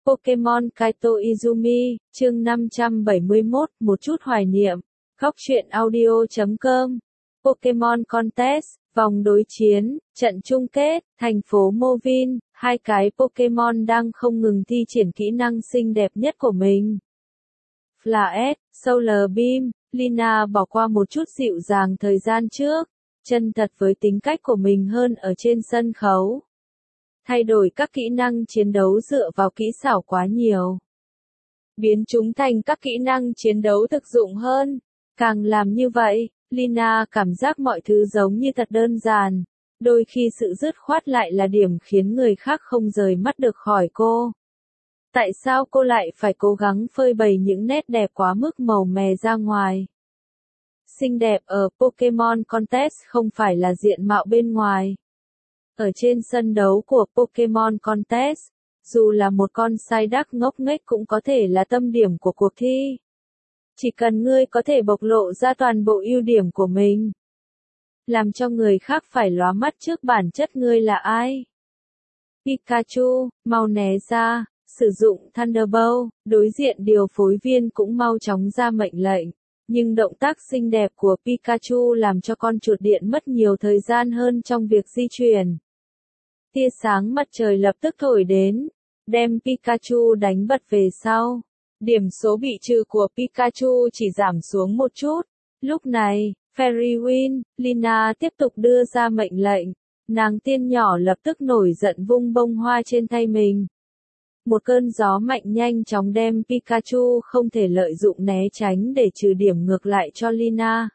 Pokemon Kaito Izumi, chương 571, một chút hoài niệm. Góc truyện audio.com. Pokemon Contest, vòng đối chiến, trận chung kết, thành phố Movin, hai cái Pokemon đang không ngừng thi triển kỹ năng xinh đẹp nhất của mình. Flash, Solar Beam, Lina bỏ qua một chút dịu dàng thời gian trước, chân thật với tính cách của mình hơn ở trên sân khấu. Thay đổi các kỹ năng chiến đấu dựa vào kỹ xảo quá nhiều. Biến chúng thành các kỹ năng chiến đấu thực dụng hơn. Càng làm như vậy, Lina cảm giác mọi thứ giống như thật đơn giản. Đôi khi sự dứt khoát lại là điểm khiến người khác không rời mắt được khỏi cô. Tại sao cô lại phải cố gắng phơi bày những nét đẹp quá mức màu mè ra ngoài? Xinh đẹp ở Pokemon Contest không phải là diện mạo bên ngoài. Ở trên sân đấu của Pokemon Contest, dù là một con Psyduck ngốc nghếch cũng có thể là tâm điểm của cuộc thi. Chỉ cần ngươi có thể bộc lộ ra toàn bộ ưu điểm của mình, làm cho người khác phải lóa mắt trước bản chất ngươi là ai. Pikachu, mau né ra, sử dụng Thunderbolt, đối diện điều phối viên cũng mau chóng ra mệnh lệnh. Nhưng động tác xinh đẹp của Pikachu làm cho con chuột điện mất nhiều thời gian hơn trong việc di chuyển. Tia sáng mặt trời lập tức thổi đến, đem Pikachu đánh bật về sau. Điểm số bị trừ của Pikachu chỉ giảm xuống một chút. Lúc này, Fairy Win, Lina tiếp tục đưa ra mệnh lệnh. Nàng tiên nhỏ lập tức nổi giận vung bông hoa trên tay mình. Một cơn gió mạnh nhanh chóng đem Pikachu không thể lợi dụng né tránh để trừ điểm ngược lại cho Lina.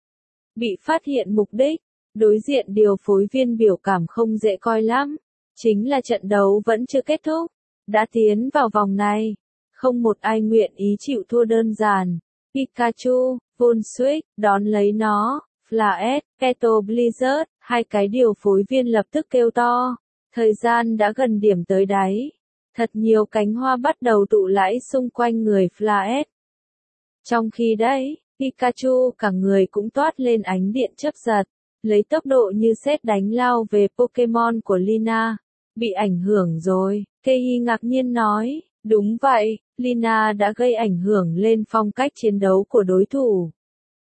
Bị phát hiện mục đích, đối diện điều phối viên biểu cảm không dễ coi lắm. Chính là trận đấu vẫn chưa kết thúc. Đã tiến vào vòng này. Không một ai nguyện ý chịu thua đơn giản. Pikachu, Volswitch, đón lấy nó. Flash, Keto Blizzard, hai cái điều phối viên lập tức kêu to. Thời gian đã gần điểm tới đáy. Thật nhiều cánh hoa bắt đầu tụ lại xung quanh người Flash. Trong khi đấy, Pikachu cả người cũng toát lên ánh điện chớp giật, lấy tốc độ như sét đánh lao về Pokemon của Lina. Bị ảnh hưởng rồi, Keihi ngạc nhiên nói, đúng vậy, Lina đã gây ảnh hưởng lên phong cách chiến đấu của đối thủ.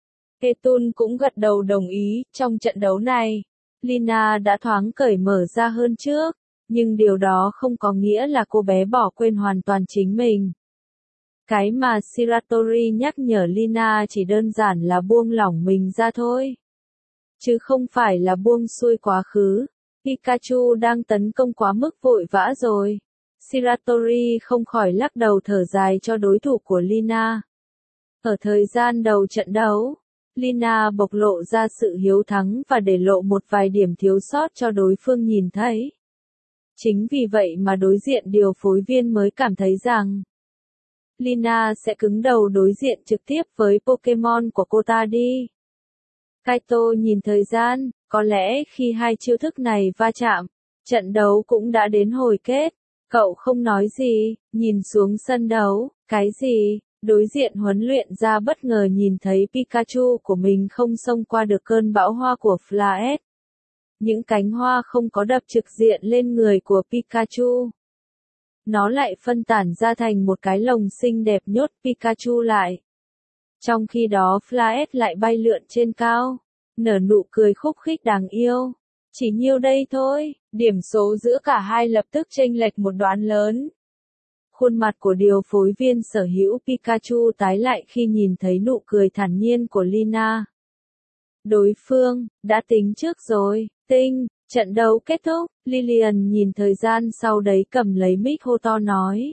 Ketun cũng gật đầu đồng ý, trong trận đấu này, Lina đã thoáng cởi mở ra hơn trước. Nhưng điều đó không có nghĩa là cô bé bỏ quên hoàn toàn chính mình. Cái mà Shiratori nhắc nhở Lina chỉ đơn giản là buông lỏng mình ra thôi. Chứ không phải là buông xuôi quá khứ. Pikachu đang tấn công quá mức vội vã rồi. Shiratori không khỏi lắc đầu thở dài cho đối thủ của Lina. Ở thời gian đầu trận đấu, Lina bộc lộ ra sự hiếu thắng và để lộ một vài điểm thiếu sót cho đối phương nhìn thấy. Chính vì vậy mà đối diện điều phối viên mới cảm thấy rằng Lina sẽ cứng đầu đối diện trực tiếp với Pokemon của cô ta đi. Kaito nhìn thời gian, có lẽ khi hai chiêu thức này va chạm, trận đấu cũng đã đến hồi kết. Cậu không nói gì, nhìn xuống sân đấu, cái gì? Đối diện huấn luyện ra bất ngờ nhìn thấy Pikachu của mình không xông qua được cơn bão hoa của Flash. Những cánh hoa không có đập trực diện lên người của Pikachu. Nó lại phân tản ra thành một cái lồng xinh đẹp nhốt Pikachu lại. Trong khi đó Flash lại bay lượn trên cao, nở nụ cười khúc khích đáng yêu. Chỉ nhiêu đây thôi, điểm số giữa cả hai lập tức chênh lệch một đoạn lớn. Khuôn mặt của điều phối viên sở hữu Pikachu tái lại khi nhìn thấy nụ cười thản nhiên của Lina. Đối phương, đã tính trước rồi. Trận đấu kết thúc, Lillian nhìn thời gian sau đấy cầm lấy mic hô to nói.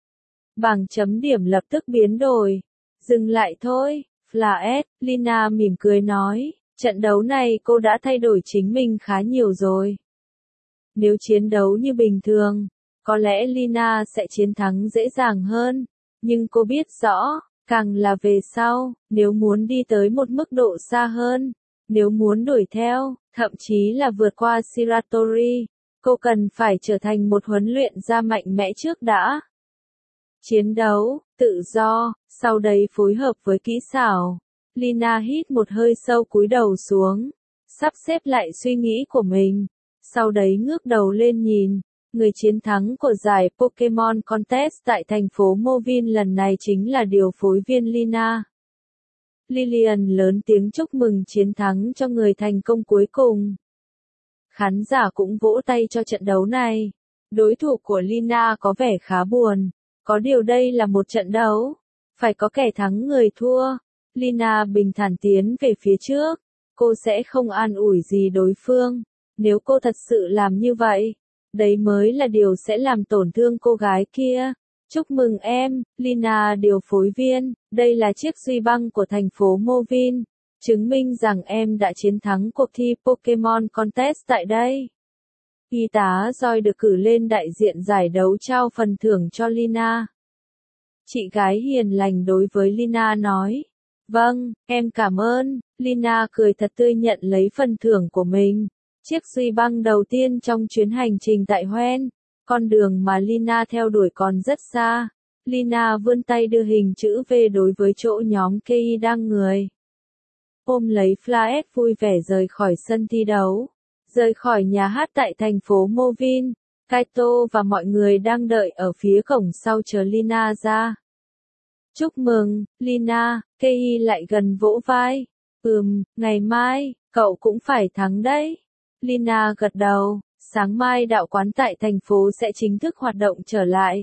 Bảng chấm điểm lập tức biến đổi. Dừng lại thôi, Flash, Lina mỉm cười nói, trận đấu này cô đã thay đổi chính mình khá nhiều rồi. Nếu chiến đấu như bình thường, có lẽ Lina sẽ chiến thắng dễ dàng hơn, nhưng cô biết rõ, càng là về sau, nếu muốn đi tới một mức độ xa hơn, nếu muốn đuổi theo, thậm chí là vượt qua Shiratori, cô cần phải trở thành một huấn luyện gia mạnh mẽ trước đã. Chiến đấu, tự do, sau đấy phối hợp với kỹ xảo. Lina hít một hơi sâu cúi đầu xuống, sắp xếp lại suy nghĩ của mình, sau đấy ngước đầu lên nhìn, Người chiến thắng của giải Pokemon Contest tại thành phố Movin lần này chính là điều phối viên Lina. Lillian lớn tiếng chúc mừng chiến thắng cho người thành công cuối cùng. Khán giả cũng vỗ tay cho trận đấu này. Đối thủ của Lina có vẻ khá buồn. Có điều đây là một trận đấu. Phải có kẻ thắng người thua. Lina bình thản tiến về phía trước. Cô sẽ không an ủi gì đối phương. Nếu cô thật sự làm như vậy, đấy mới là điều sẽ làm tổn thương cô gái kia. Chúc mừng em, Lina điều phối viên. Đây là chiếc duy băng của thành phố Movin. Chứng minh rằng em đã chiến thắng cuộc thi Pokemon Contest tại đây. Y tá Joy được cử lên đại diện giải đấu trao phần thưởng cho Lina. Chị gái hiền lành đối với Lina nói. Vâng, em cảm ơn. Lina cười thật tươi nhận lấy phần thưởng của mình. Chiếc duy băng đầu tiên trong chuyến hành trình tại Hoenn. Con đường mà Lina theo đuổi còn rất xa. Lina vươn tay đưa hình chữ V đối với chỗ nhóm Kei đang người. Ôm lấy Flash vui vẻ rời khỏi sân thi đấu. Rời khỏi nhà hát tại thành phố Movin, Kaito và mọi người đang đợi ở phía cổng sau chờ Lina ra. Chúc mừng, Lina, Kei lại gần vỗ vai. Ngày mai, cậu cũng phải thắng đấy. Lina gật đầu, sáng mai đạo quán tại thành phố sẽ chính thức hoạt động trở lại.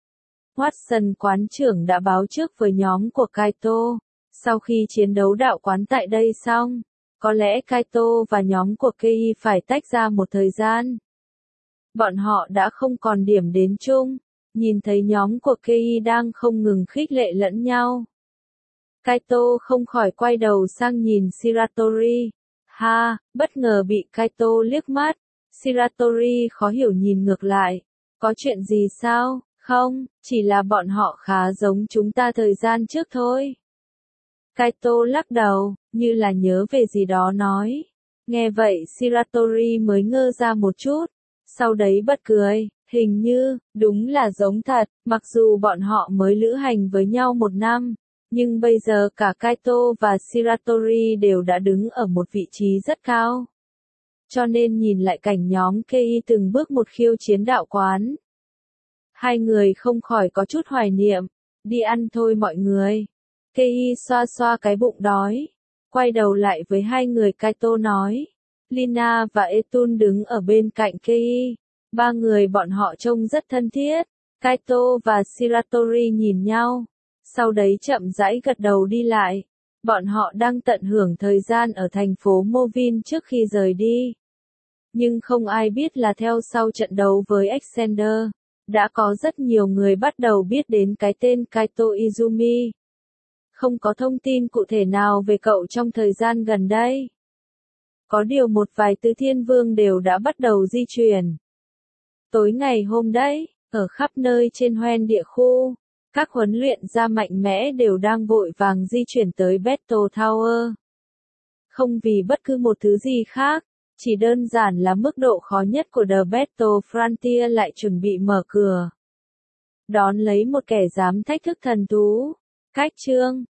Watson quán trưởng đã báo trước với nhóm của Kaito. Sau khi chiến đấu đạo quán tại đây xong, có lẽ Kaito và nhóm của Kei phải tách ra một thời gian. Bọn họ đã không còn điểm đến chung, nhìn thấy nhóm của Kei đang không ngừng khích lệ lẫn nhau. Kaito không khỏi quay đầu sang nhìn Shiratori. Bất ngờ bị Kaito liếc mắt. Shiratori khó hiểu nhìn ngược lại. Có chuyện gì sao? Không, chỉ là bọn họ khá giống chúng ta thời gian trước thôi. Kaito lắc đầu, như là nhớ về gì đó nói. Nghe vậy Shiratori mới ngơ ra một chút. Sau đấy bật cười, hình như, đúng là giống thật, mặc dù bọn họ mới lữ hành với nhau 1 năm. Nhưng bây giờ cả Kaito và Shiratori đều đã đứng ở một vị trí rất cao. Cho nên nhìn lại cảnh nhóm Kei từng bước một khiêu chiến đạo quán. Hai người không khỏi có chút hoài niệm. Đi ăn thôi mọi người. Kei xoa xoa cái bụng đói. Quay đầu lại với hai người Kaito nói. Lina và Etun đứng ở bên cạnh Kei. 3 người bọn họ trông rất thân thiết. Kaito và Shiratori nhìn nhau. Sau đấy chậm rãi gật đầu đi lại. Bọn họ đang tận hưởng thời gian ở thành phố Movin trước khi rời đi. Nhưng không ai biết là theo sau trận đấu với Alexander, đã có rất nhiều người bắt đầu biết đến cái tên Kaito Izumi. Không có thông tin cụ thể nào về cậu trong thời gian gần đây. Có điều một vài tứ thiên vương đều đã bắt đầu di chuyển. Tối ngày hôm đấy, ở khắp nơi trên Hoenn địa khu, các huấn luyện gia mạnh mẽ đều đang vội vàng di chuyển tới Battle Tower. Không vì bất cứ một thứ gì khác, chỉ đơn giản là mức độ khó nhất của The Battle Frontier lại chuẩn bị mở cửa. Đón lấy một kẻ dám thách thức thần thú. Cách chương